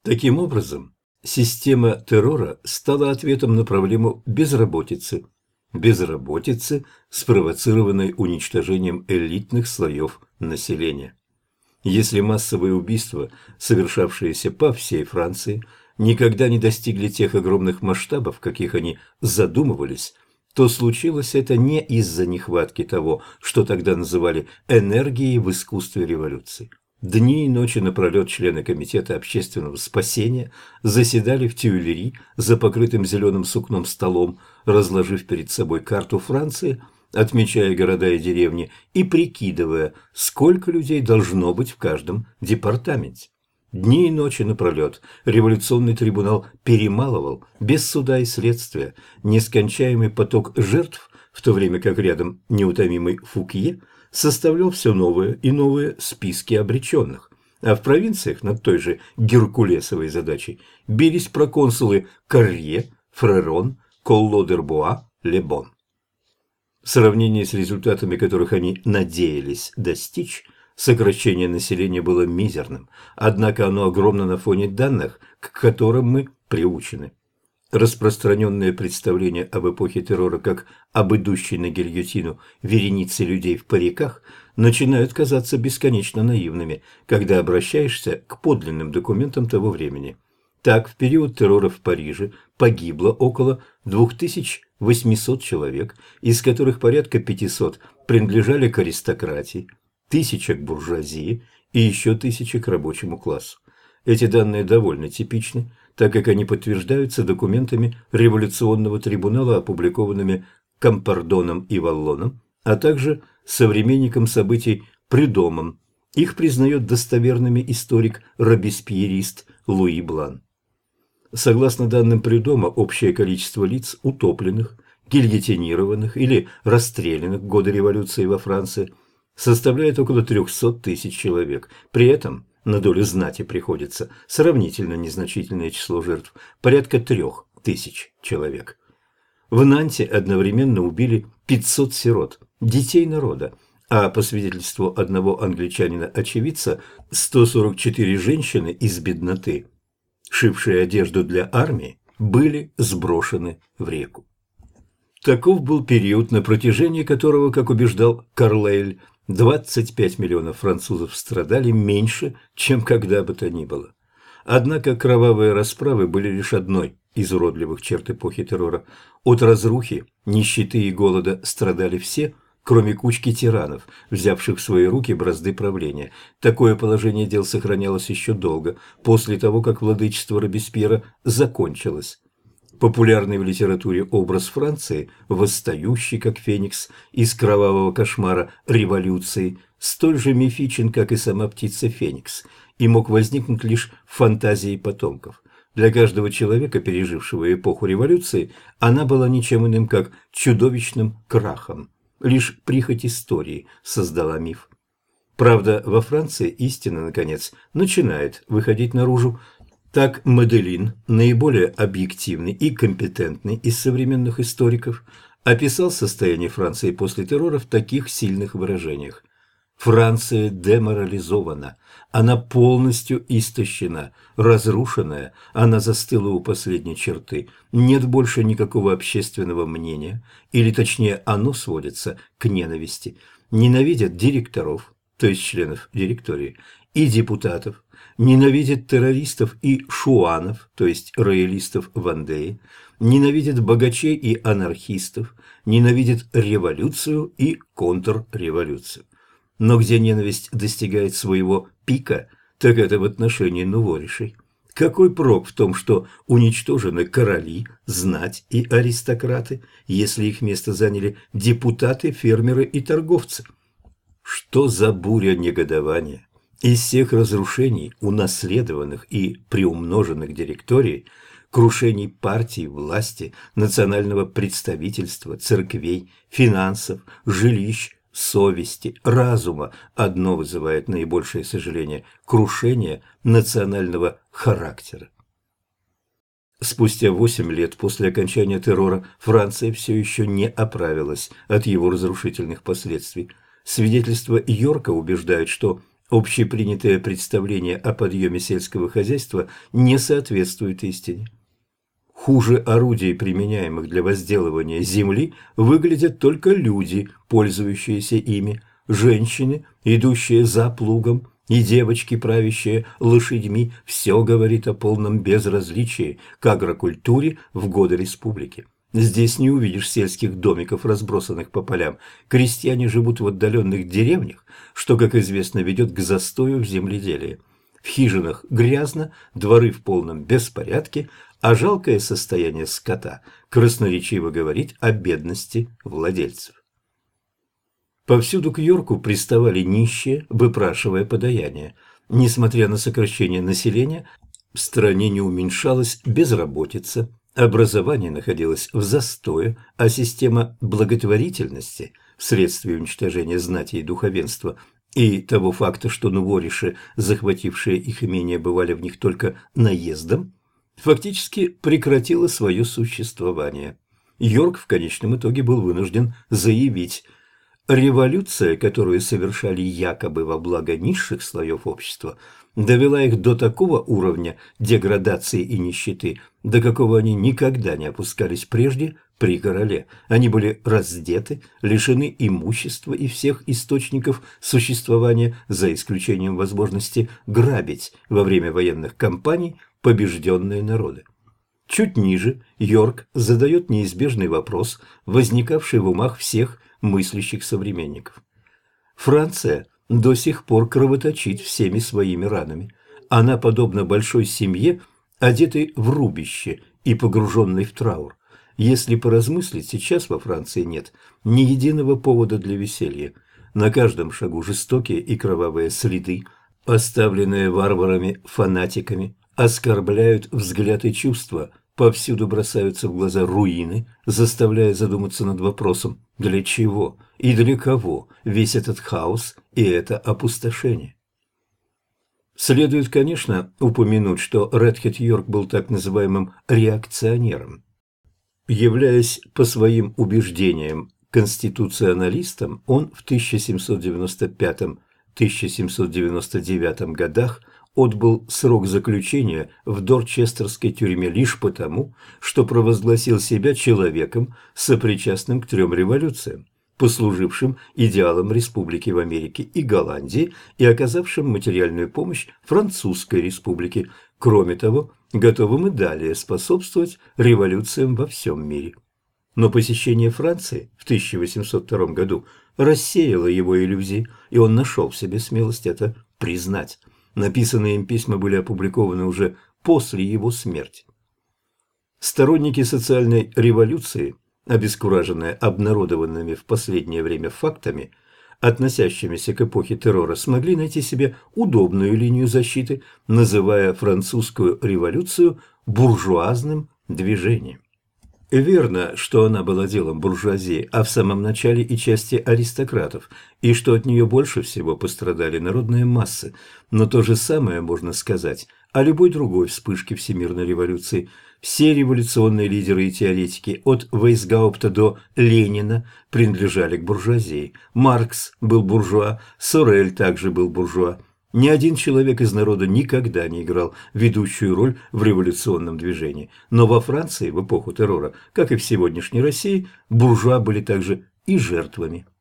Таким образом, система террора стала ответом на проблему безработицы, спровоцированной уничтожением элитных слоев населения. Если массовые убийства, совершавшиеся по всей Франции, никогда не достигли тех огромных масштабов, каких они задумывались, то случилось это не из-за нехватки того, что тогда называли энергией в искусстве революции. Дни и ночи напролет члены Комитета общественного спасения заседали в Тюильри за покрытым зеленым сукном столом, разложив перед собой карту Франции, отмечая города и деревни и прикидывая, сколько людей должно быть в каждом департаменте. Дни и ночи напролет революционный трибунал перемалывал, без суда и следствия, нескончаемый поток жертв, в то время как рядом неутомимый Фукье составлял все новые и новые списки обреченных. А в провинциях над той же геркулесовой задачей бились проконсулы Каррье, Фрерон, Колло-д'Ербуа, Лебон. В сравнении с результатами, которых они надеялись достичь, сокращение населения было мизерным, однако оно огромно на фоне данных, к которым мы приучены. Распространенное представление об эпохе террора как об идущей на гильотину веренице людей в париках начинают казаться бесконечно наивными, когда обращаешься к подлинным документам того времени. Так, в период террора в Париже погибло около 2800 человек, из которых порядка 500 принадлежали к аристократии, 1000 к буржуазии и еще 1000 к рабочему классу. Эти данные довольно типичны, так как они подтверждаются документами революционного трибунала, опубликованными Кампардоном и Валлоном, а также современником событий Прюдомом. Их признает достоверными историк-робеспьерист Луи Блан. Согласно данным Прюдома, общее количество лиц, утопленных, гильотинированных или расстрелянных в годы революции во Франции, составляет около 300 тысяч человек. При этом на долю знати приходится сравнительно незначительное число жертв – порядка 3000 человек. В Нанте одновременно убили 500 сирот, детей народа, а по свидетельству одного англичанина-очевидца 144 женщины из бедноты, шившие одежду для армии, были сброшены в реку. Таков был период, на протяжении которого, как убеждал Карлейль, 25 миллионов французов страдали меньше, чем когда бы то ни было. Однако кровавые расправы были лишь одной из уродливых черт эпохи террора. От разрухи, нищеты и голода страдали все, кроме кучки тиранов, взявших в свои руки бразды правления. Такое положение дел сохранялось еще долго, после того, как владычество Робеспьера закончилось. Популярный в литературе образ Франции, восстающий, как феникс, из кровавого кошмара революции, столь же мифичен, как и сама птица Феникс, и мог возникнуть лишь в фантазии потомков. Для каждого человека, пережившего эпоху революции, она была ничем иным, как чудовищным крахом. Лишь прихоть истории создала миф. Правда, во Франции истина, наконец, начинает выходить наружу. Так Маделин, наиболее объективный и компетентный из современных историков, описал состояние Франции после террора в таких сильных выражениях. Франция деморализована, она полностью истощена, разрушенная, она застыла у последней черты, нет больше никакого общественного мнения, или точнее оно сводится к ненависти. Ненавидят директоров, то есть членов директории, и депутатов, ненавидят террористов и шуанов, то есть роялистов Вандеи, ненавидят богачей и анархистов, ненавидят революцию и контрреволюцию. Но где ненависть достигает своего пика, так это в отношении нуворишей. Какой прок в том, что уничтожены короли, знать и аристократы, если их место заняли депутаты, фермеры и торговцы? Что за буря негодования! Из всех разрушений, унаследованных и приумноженных директорий, крушений партий, власти, национального представительства, церквей, финансов, жилищ, совести, разума, одно вызывает наибольшее сожаление – крушение национального характера. Спустя 8 лет после окончания террора Франция все еще не оправилась от его разрушительных последствий. Свидетельства Йорка убеждают, что Общепринятое представление о подъеме сельского хозяйства не соответствует истине. Хуже орудий, применяемых для возделывания земли, выглядят только люди, пользующиеся ими, женщины, идущие за плугом, и девочки, правящие лошадьми. Все говорит о полном безразличии к агрокультуре в годы республики. Здесь не увидишь сельских домиков, разбросанных по полям. Крестьяне живут в отдаленных деревнях, что, как известно, ведет к застою в земледелии. В хижинах грязно, дворы в полном беспорядке, а жалкое состояние скота красноречиво говорит о бедности владельцев. Повсюду к Йорку приставали нищие, выпрашивая подаяние. Несмотря на сокращение населения, в стране не уменьшалась безработица, образование находилось в застое, а система благотворительности вследствие уничтожения знати и духовенства и того факта, что нувориши, захватившие их имения, бывали в них только наездом, фактически прекратила свое существование. Йорк в конечном итоге был вынужден заявить: революция, которую совершали якобы во благо низших слоев общества, довела их до такого уровня деградации и нищеты, до какого они никогда не опускались прежде при короле. Они были раздеты, лишены имущества и всех источников существования, за исключением возможности грабить во время военных кампаний побежденные народы. Чуть ниже Йорк задает неизбежный вопрос, возникавший в умах всех мыслящих современников. Франция до сих пор кровоточит всеми своими ранами. Она подобна большой семье, одетой в рубище и погруженной в траур. Если поразмыслить, сейчас во Франции нет ни единого повода для веселья. На каждом шагу жестокие и кровавые следы, оставленные варварами-фанатиками, оскорбляют взгляд и чувства. Повсюду бросаются в глаза руины, заставляя задуматься над вопросом, для чего и для кого весь этот хаос и это опустошение. Следует, конечно, упомянуть, что Редхед Йорк был так называемым реакционером. Являясь по своим убеждениям конституционалистом, он в 1795-1799 годах отбыл срок заключения в Дорчестерской тюрьме лишь потому, что провозгласил себя человеком, сопричастным к 3 революциям, послужившим идеалом республики в Америке и Голландии и оказавшим материальную помощь Французской республике, кроме того, готовым и далее способствовать революциям во всем мире. Но посещение Франции в 1802 году рассеяло его иллюзии, и он нашел в себе смелость это признать. Написанные им письма были опубликованы уже после его смерти. Сторонники социальной революции, обескураженные обнародованными в последнее время фактами, относящимися к эпохе террора, смогли найти себе удобную линию защиты, называя французскую революцию буржуазным движением. Верно, что она была делом буржуазии, а в самом начале и части аристократов, и что от нее больше всего пострадали народные массы, но то же самое можно сказать о любой другой вспышке всемирной революции. Все революционные лидеры и теоретики, от Вейсгаупта до Ленина, принадлежали к буржуазии. Маркс был буржуа, Сорель также был буржуа. Ни один человек из народа никогда не играл ведущую роль в революционном движении. Но во Франции в эпоху террора, как и в сегодняшней России, буржуа были также и жертвами.